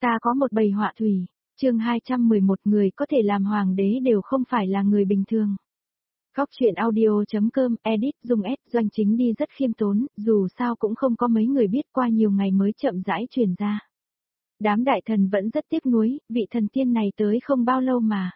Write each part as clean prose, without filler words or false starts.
Ta có một bầy họa thủy. Chương 211, người có thể làm hoàng đế đều không phải là người bình thường. Góc truyện audio.com, edit, dùng S, Doanh Chính đi rất khiêm tốn, dù sao cũng không có mấy người biết, qua nhiều ngày mới chậm rãi truyền ra. Đám đại thần vẫn rất tiếc nuối, vị thần tiên này tới không bao lâu mà.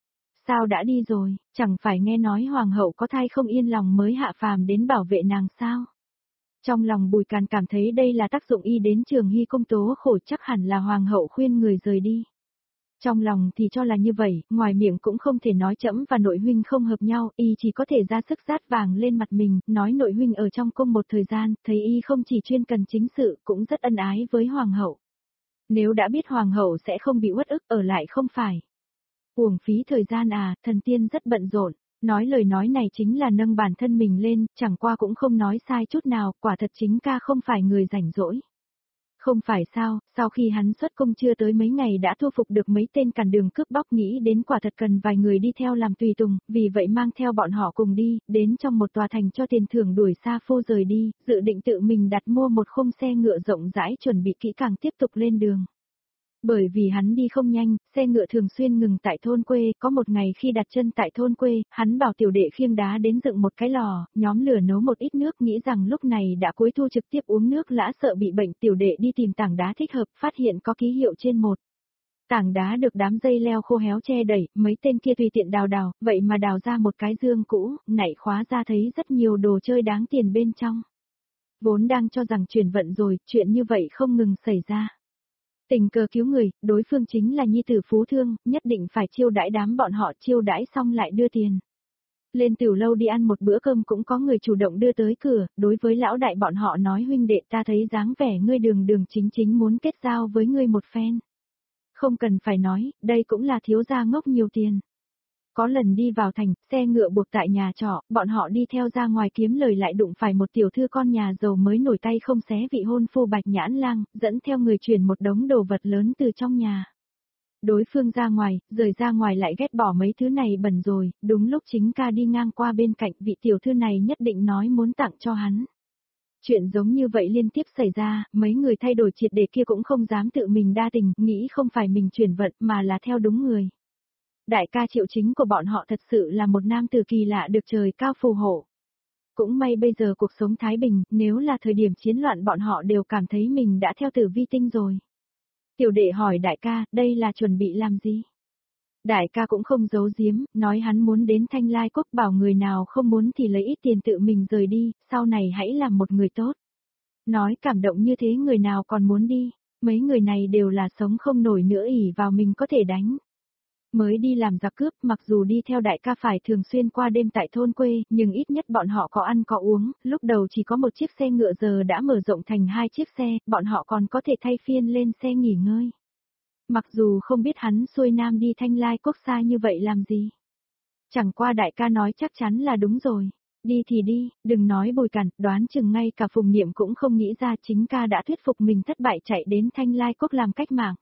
Sao đã đi rồi, chẳng phải nghe nói hoàng hậu có thai không yên lòng mới hạ phàm đến bảo vệ nàng sao? Trong lòng Bùi Càn cảm thấy đây là tác dụng y đến Trường Hy công tố khổ, chắc hẳn là hoàng hậu khuyên người rời đi. Trong lòng thì cho là như vậy, ngoài miệng cũng không thể nói trẫm và nội huynh không hợp nhau, y chỉ có thể ra sức rát vàng lên mặt mình, nói nội huynh ở trong cung một thời gian, thấy y không chỉ chuyên cần chính sự, cũng rất ân ái với hoàng hậu. Nếu đã biết hoàng hậu sẽ không bị uất ức ở lại không phải. Uổng phí thời gian à, thần tiên rất bận rộn. Nói lời nói này chính là nâng bản thân mình lên, chẳng qua cũng không nói sai chút nào, quả thật chính ca không phải người rảnh rỗi. Không phải sao, sau khi hắn xuất cung chưa tới mấy ngày đã thu phục được mấy tên cản đường cướp bóc, nghĩ đến quả thật cần vài người đi theo làm tùy tùng, vì vậy mang theo bọn họ cùng đi, đến trong một tòa thành cho tiền thưởng đuổi Sa Phu rời đi, dự định tự mình đặt mua một khung xe ngựa rộng rãi chuẩn bị kỹ càng tiếp tục lên đường. Bởi vì hắn đi không nhanh, xe ngựa thường xuyên ngừng tại thôn quê, có một ngày khi đặt chân tại thôn quê, hắn bảo tiểu đệ khiêng đá đến dựng một cái lò, nhóm lửa nấu một ít nước, nghĩ rằng lúc này đã cuối thu trực tiếp uống nước lã sợ bị bệnh, tiểu đệ đi tìm tảng đá thích hợp, phát hiện có ký hiệu trên một. Tảng đá được đám dây leo khô héo che đẩy, mấy tên kia tùy tiện đào, vậy mà đào ra một cái dương cũ, nảy khóa ra thấy rất nhiều đồ chơi đáng tiền bên trong. Vốn đang cho rằng chuyển vận rồi, chuyện như vậy không ngừng xảy ra. Tình cờ cứu người, đối phương chính là nhi tử phú thương, nhất định phải chiêu đãi đám bọn họ, chiêu đãi xong lại đưa tiền. Lên tiểu lâu đi ăn một bữa cơm cũng có người chủ động đưa tới cửa, đối với lão đại bọn họ nói huynh đệ ta thấy dáng vẻ ngươi đường chính muốn kết giao với ngươi một phen. Không cần phải nói, đây cũng là thiếu gia ngốc nhiều tiền. Có lần đi vào thành, xe ngựa buộc tại nhà trọ, bọn họ đi theo ra ngoài kiếm lời lại đụng phải một tiểu thư con nhà giàu mới nổi tay không xé vị hôn phu Bạch Nhãn Lang, dẫn theo người chuyển một đống đồ vật lớn từ trong nhà. Đối phương ra ngoài, rời ra ngoài lại ghét bỏ mấy thứ này bẩn rồi, đúng lúc chính ca đi ngang qua bên cạnh, vị tiểu thư này nhất định nói muốn tặng cho hắn. Chuyện giống như vậy liên tiếp xảy ra, mấy người thay đổi triệt để kia cũng không dám tự mình đa tình, nghĩ không phải mình chuyển vận mà là theo đúng người. Đại ca Triệu Chính của bọn họ thật sự là một nam tử kỳ lạ được trời cao phù hộ. Cũng may bây giờ cuộc sống thái bình, nếu là thời điểm chiến loạn bọn họ đều cảm thấy mình đã theo tử vi tinh rồi. Tiểu đệ hỏi đại ca, đây là chuẩn bị làm gì? Đại ca cũng không giấu giếm, nói hắn muốn đến Thanh Lai Quốc, bảo người nào không muốn thì lấy ít tiền tự mình rời đi, sau này hãy làm một người tốt. Nói cảm động như thế người nào còn muốn đi, mấy người này đều là sống không nổi nữa ỷ vào mình có thể đánh. Mới đi làm giặc cướp, mặc dù đi theo đại ca phải thường xuyên qua đêm tại thôn quê, nhưng ít nhất bọn họ có ăn có uống, lúc đầu chỉ có một chiếc xe ngựa giờ đã mở rộng thành 2 chiếc xe, bọn họ còn có thể thay phiên lên xe nghỉ ngơi. Mặc dù không biết hắn xuôi nam đi Thanh Lai Quốc xa như vậy làm gì. Chẳng qua đại ca nói chắc chắn là đúng rồi. Đi thì đi, đừng nói Bùi Càn, đoán chừng ngay cả Phùng Niệm cũng không nghĩ ra chính ca đã thuyết phục mình thất bại chạy đến Thanh Lai Quốc làm cách mạng.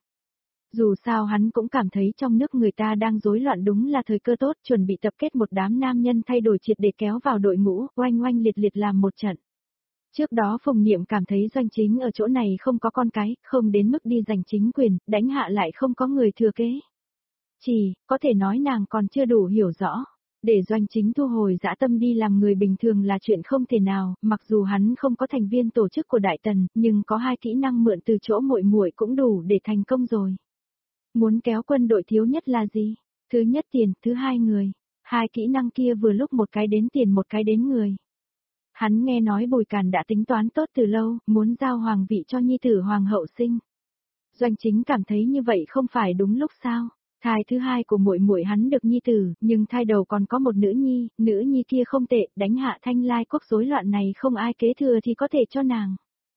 Dù sao hắn cũng cảm thấy trong nước người ta đang rối loạn, đúng là thời cơ tốt, chuẩn bị tập kết một đám nam nhân thay đổi triệt để kéo vào đội ngũ, oanh oanh liệt liệt làm một trận. Trước đó Phùng Niệm cảm thấy Doanh Chính ở chỗ này không có con cái, không đến mức đi giành chính quyền, đánh hạ lại không có người thừa kế. Có thể nói nàng còn chưa đủ hiểu rõ. Để Doanh Chính thu hồi dã tâm đi làm người bình thường là chuyện không thể nào, mặc dù hắn không có thành viên tổ chức của Đại Tần, nhưng có 2 kỹ năng mượn từ chỗ muội muội cũng đủ để thành công rồi. Muốn kéo quân đội thiếu nhất là gì? Thứ nhất tiền, thứ hai người. 2 kỹ năng kia vừa lúc một cái đến tiền một cái đến người. Hắn nghe nói Bùi Càn đã tính toán tốt từ lâu, muốn giao hoàng vị cho nhi tử hoàng hậu sinh. Doanh Chính cảm thấy như vậy không phải đúng lúc sao? Thai thứ hai của muội muội hắn được nhi tử, nhưng thai đầu còn có một nữ nhi kia không tệ, đánh hạ Thanh Lai Quốc rối loạn này không ai kế thừa thì có thể cho nàng.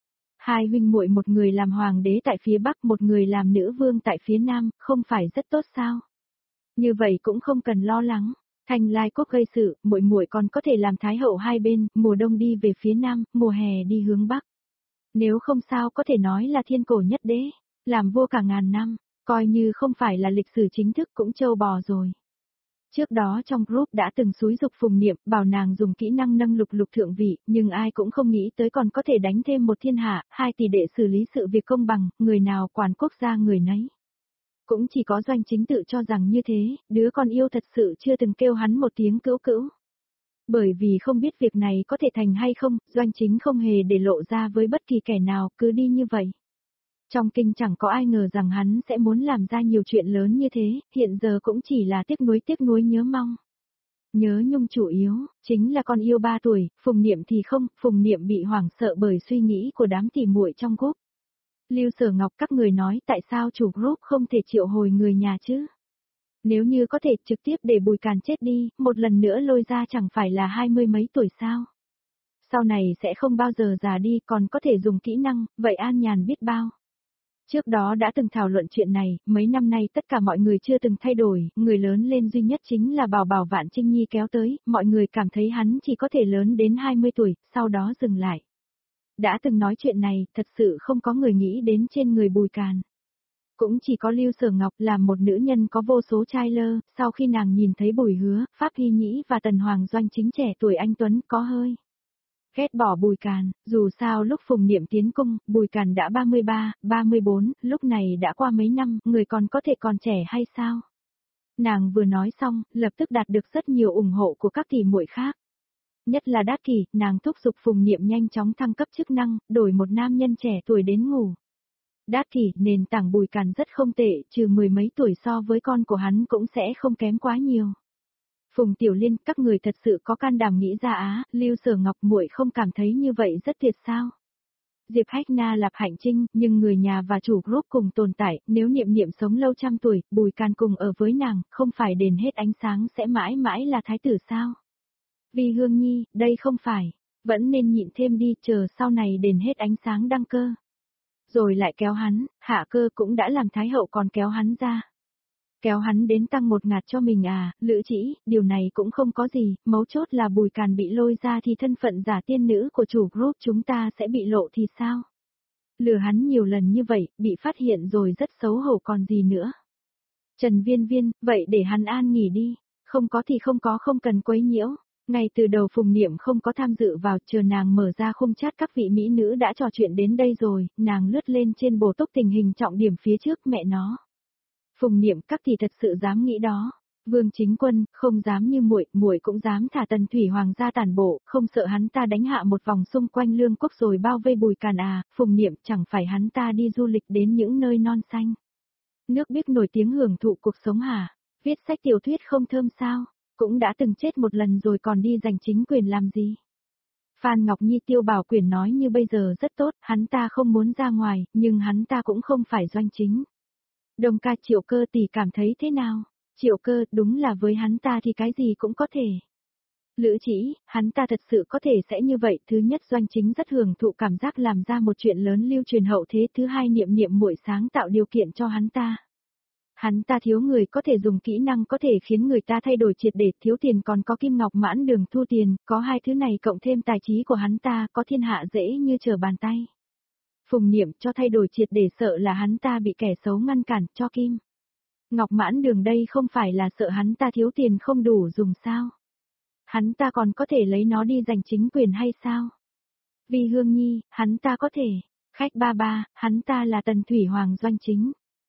2 huynh muội, một người làm hoàng đế tại phía Bắc, một người làm nữ vương tại phía Nam, không phải rất tốt sao? Như vậy cũng không cần lo lắng. Thanh Lai Quốc gây sự, muội muội còn có thể làm thái hậu hai bên, mùa đông đi về phía Nam, mùa hè đi hướng Bắc. Nếu không sao có thể nói là thiên cổ nhất đế, làm vua cả ngàn năm, coi như không phải là lịch sử chính thức cũng trâu bò rồi. Trước đó trong group đã từng xúi giục Phùng Niệm bảo nàng dùng kỹ năng nâng lục lục thượng vị, nhưng ai cũng không nghĩ tới còn có thể đánh thêm một thiên hạ, hai tỷ đệ xử lý sự việc công bằng, người nào quản quốc gia người nấy. Cũng chỉ có Doanh Chính tự cho rằng như thế, đứa con yêu thật sự chưa từng kêu hắn một tiếng cữu cữu. Bởi vì không biết việc này có thể thành hay không, Doanh Chính không hề để lộ ra với bất kỳ kẻ nào, cứ đi như vậy. Trong kinh chẳng có ai ngờ rằng hắn sẽ muốn làm ra nhiều chuyện lớn như thế, hiện giờ cũng chỉ là tiếc nuối nhớ mong. Nhớ nhung chủ yếu, chính là con yêu 3 tuổi, Phùng Niệm thì không, Phùng Niệm bị hoảng sợ bởi suy nghĩ của đám tỉ muội trong group. Lưu Sở Ngọc các người nói tại sao chủ group không thể triệu hồi người nhà chứ? Nếu như có thể trực tiếp để Bùi Càn chết đi, một lần nữa lôi ra chẳng phải là 20 mấy tuổi sao? Sau này sẽ không bao giờ già đi còn có thể dùng kỹ năng, vậy an nhàn biết bao. Trước đó đã từng thảo luận chuyện này, mấy năm nay tất cả mọi người chưa từng thay đổi, người lớn lên duy nhất chính là Bảo Bảo Vạn Trinh Nhi kéo tới, mọi người cảm thấy hắn chỉ có thể lớn đến 20 tuổi, sau đó dừng lại. Đã từng nói chuyện này, thật sự không có người nghĩ đến trên người Bùi Càn. Cũng chỉ có Lưu Sở Ngọc là một nữ nhân có vô số trai lơ, sau khi nàng nhìn thấy Bùi Hứa, Pháp Hy Nhĩ và Tần Hoàng Doanh Chính trẻ tuổi anh Tuấn có hơi ghét bỏ Bùi Càn, dù sao lúc Phùng Niệm tiến cung, Bùi Càn đã 33, 34, lúc này đã qua mấy năm, người còn có thể còn trẻ hay sao? Nàng vừa nói xong, lập tức đạt được rất nhiều ủng hộ của các tỷ muội khác. Nhất là Đát Kỷ, nàng thúc giục Phùng Niệm nhanh chóng thăng cấp chức năng, đổi một nam nhân trẻ tuổi đến ngủ. Đát Kỷ, nền tảng Bùi Càn rất không tệ, trừ 10 mấy tuổi so với con của hắn cũng sẽ không kém quá nhiều. Phùng Tiểu Liên, các người thật sự có can đảm nghĩ ra á, Lưu Sở Ngọc muội không cảm thấy như vậy rất tuyệt sao? Diệp Hách Na Lạp Hạnh Trinh, nhưng người nhà và chủ group cùng tồn tại, nếu Niệm Niệm sống lâu trăm tuổi, Bùi Càn cùng ở với nàng, không phải đền hết ánh sáng sẽ mãi mãi là thái tử sao? Vì Hương Nhi, đây không phải, vẫn nên nhịn thêm đi, chờ sau này đền hết ánh sáng đăng cơ. Rồi lại kéo hắn, hạ cơ cũng đã làm thái hậu còn kéo hắn ra. Kéo hắn đến tăng một ngạt cho mình à, Lữ Chỉ, điều này cũng không có gì, mấu chốt là Bùi Càn bị lôi ra thì thân phận giả tiên nữ của chủ group chúng ta sẽ bị lộ thì sao? Lừa hắn nhiều lần như vậy, bị phát hiện rồi rất xấu hổ còn gì nữa. Trần Viên Viên, vậy để hắn an nghỉ đi, không có thì không có, không cần quấy nhiễu. Ngay từ đầu Phùng Niệm không có tham dự vào, chờ nàng mở ra khung chat các vị mỹ nữ đã trò chuyện đến đây rồi, nàng lướt lên trên bổ túc tình hình trọng điểm phía trước mẹ nó. Phùng Niệm các thì thật sự dám nghĩ đó. Vương Chính Quân, không dám như muội, muội cũng dám thả Tần Thủy Hoàng ra tàn bộ, không sợ hắn ta đánh hạ một vòng xung quanh Lương Quốc rồi bao vây Bùi Càn à, Phùng Niệm chẳng phải hắn ta đi du lịch đến những nơi non xanh. Nước biết nổi tiếng hưởng thụ cuộc sống hả? Viết sách tiểu thuyết không thơm sao? Cũng đã từng chết một lần rồi còn đi giành chính quyền làm gì? Phan Ngọc Nhi Tiêu Bảo Quyển nói như bây giờ rất tốt, hắn ta không muốn ra ngoài, nhưng hắn ta cũng không phải Doanh Chính. Đồng ca Triệu Cơ tỷ cảm thấy thế nào? Triệu Cơ, đúng là với hắn ta thì cái gì cũng có thể. Lữ Chỉ, hắn ta thật sự có thể sẽ như vậy, thứ nhất Doanh Chính rất hưởng thụ cảm giác làm ra một chuyện lớn lưu truyền hậu thế, thứ hai Niệm Niệm muội sáng tạo điều kiện cho hắn ta. Hắn ta thiếu người có thể dùng kỹ năng có thể khiến người ta thay đổi triệt để, thiếu tiền còn có Kim Ngọc Mãn Đường thu tiền, có hai thứ này cộng thêm tài trí của hắn ta, có thiên hạ dễ như trở bàn tay. Phùng Niệm cho thay đổi triệt để sợ là hắn ta bị kẻ xấu ngăn cản, cho Kim Ngọc Mãn Đường đây không phải là sợ hắn ta thiếu tiền không đủ dùng sao? Hắn ta còn có thể lấy nó đi giành chính quyền hay sao? Vì Hương Nhi, hắn ta có thể. Khách ba ba, hắn ta là Tần Thủy Hoàng Doanh Chính.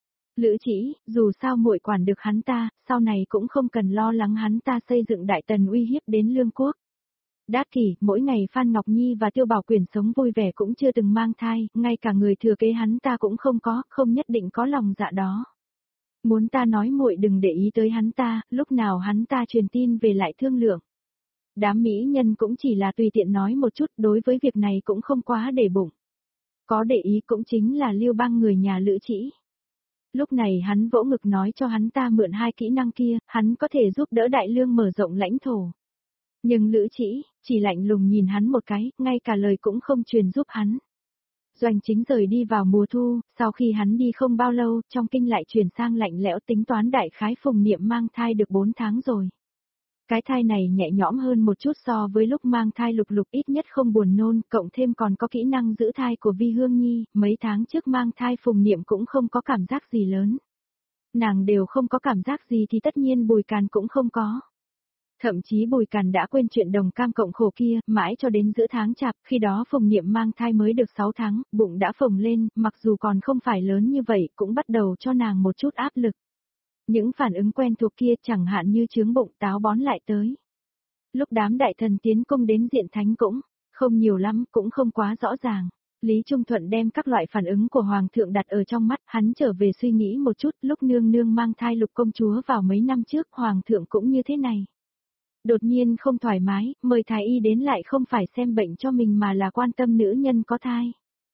Lữ Chỉ, dù sao muội quản được hắn ta, sau này cũng không cần lo lắng hắn ta xây dựng đại tần uy hiếp đến Lương Quốc. Đát Kỷ, mỗi ngày Phan Ngọc Nhi và Tiêu Bảo Quyển sống vui vẻ cũng chưa từng mang thai, ngay cả người thừa kế hắn ta cũng không có, không nhất định có lòng dạ đó. Muốn ta nói muội đừng để ý tới hắn ta, lúc nào hắn ta truyền tin về lại thương lượng. Đám mỹ nhân cũng chỉ là tùy tiện nói một chút, đối với việc này cũng không quá để bụng. Có để ý cũng chính là Lưu Bang người nhà Lữ Chỉ. Lúc này hắn vỗ ngực nói cho hắn ta mượn hai kỹ năng kia, hắn có thể giúp đỡ Đại Lương mở rộng lãnh thổ. Nhưng Lữ chỉ lạnh lùng nhìn hắn một cái, ngay cả lời cũng không truyền giúp hắn. Doanh Chính rời đi vào mùa thu, sau khi hắn đi không bao lâu, trong kinh lại chuyển sang lạnh lẽo, tính toán đại khái Phùng Niệm mang thai được 4 tháng rồi. Cái thai này nhẹ nhõm hơn một chút so với lúc mang thai Lục Lục, ít nhất không buồn nôn, cộng thêm còn có kỹ năng giữ thai của Vi Hương Nhi, mấy tháng trước mang thai Phùng Niệm cũng không có cảm giác gì lớn. Nàng đều không có cảm giác gì thì tất nhiên Bùi Càn cũng không có. Thậm chí Bùi Càn đã quên chuyện đồng cam cộng khổ kia, mãi cho đến giữa tháng chạp, khi đó Phùng Niệm mang thai mới được 6 tháng, bụng đã phồng lên, mặc dù còn không phải lớn như vậy, cũng bắt đầu cho nàng một chút áp lực. Những phản ứng quen thuộc kia chẳng hạn như chướng bụng táo bón lại tới. Lúc đám đại thần tiến cung đến diện thánh cũng, không nhiều lắm, cũng không quá rõ ràng. Lý Trung Thuận đem các loại phản ứng của Hoàng thượng đặt ở trong mắt, hắn trở về suy nghĩ một chút, lúc nương nương mang thai Lục công chúa vào mấy năm trước, Hoàng thượng cũng như thế này. Đột nhiên không thoải mái, mời thái y đến lại không phải xem bệnh cho mình mà là quan tâm nữ nhân có thai.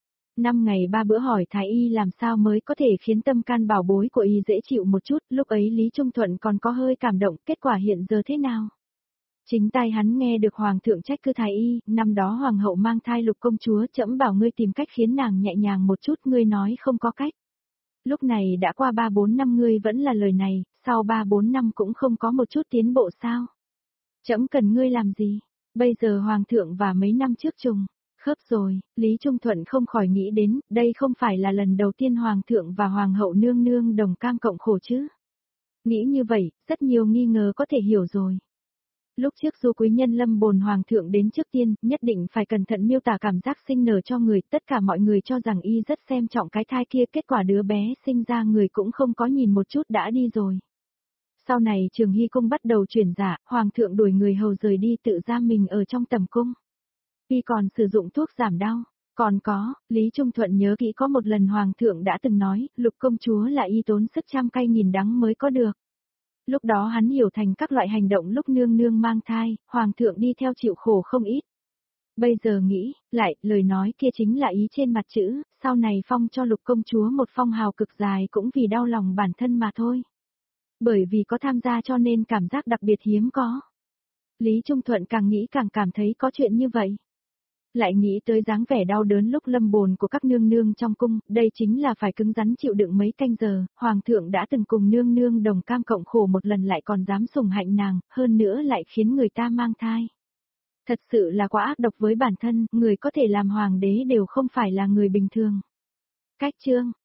5 ngày 3 bữa hỏi thái y làm sao mới có thể khiến tâm can bảo bối của y dễ chịu một chút, lúc ấy Lý Trung Thuận còn có hơi cảm động, kết quả hiện giờ thế nào? Chính tai hắn nghe được Hoàng thượng trách cứ thái y, năm đó Hoàng hậu mang thai Lục công chúa, trẫm bảo ngươi tìm cách khiến nàng nhẹ nhàng một chút, ngươi nói không có cách. Lúc này đã qua 3-4 năm ngươi vẫn là lời này, sau 3-4 năm cũng không có một chút tiến bộ sao? Trẫm cần ngươi làm gì? Bây giờ Hoàng thượng và mấy năm trước trùng khớp rồi, Lý Trung Thuận không khỏi nghĩ đến, đây không phải là lần đầu tiên Hoàng thượng và Hoàng hậu nương nương đồng cam cộng khổ chứ. Nghĩ như vậy, rất nhiều nghi ngờ có thể hiểu rồi. Lúc trước Du quý nhân lâm bồn Hoàng thượng đến trước tiên, nhất định phải cẩn thận miêu tả cảm giác sinh nở cho người, tất cả mọi người cho rằng y rất xem trọng cái thai kia, kết quả đứa bé sinh ra người cũng không có nhìn một chút đã đi rồi. Sau này Trường Hy cung bắt đầu chuyển giả, Hoàng thượng đuổi người hầu rời đi tự giam mình ở trong tầm cung. Y còn sử dụng thuốc giảm đau. Còn có, Lý Trung Thuận nhớ kỹ có một lần Hoàng thượng đã từng nói, Lục công chúa là y tốn sức trăm cay nghìn đắng mới có được. Lúc đó hắn hiểu thành các loại hành động lúc nương nương mang thai, Hoàng thượng đi theo chịu khổ không ít. Bây giờ nghĩ, lại, lời nói kia chính là ý trên mặt chữ, sau này phong cho Lục công chúa một phong hào cực dài cũng vì đau lòng bản thân mà thôi. Bởi vì có tham gia cho nên cảm giác đặc biệt hiếm có. Lý Trung Thuận càng nghĩ càng cảm thấy có chuyện như vậy. Lại nghĩ tới dáng vẻ đau đớn lúc lâm bồn của các nương nương trong cung, đây chính là phải cứng rắn chịu đựng mấy canh giờ, Hoàng thượng đã từng cùng nương nương đồng cam cộng khổ một lần lại còn dám sủng hạnh nàng, hơn nữa lại khiến người ta mang thai. Thật sự là quá ác độc với bản thân, người có thể làm hoàng đế đều không phải là người bình thường. Cách chương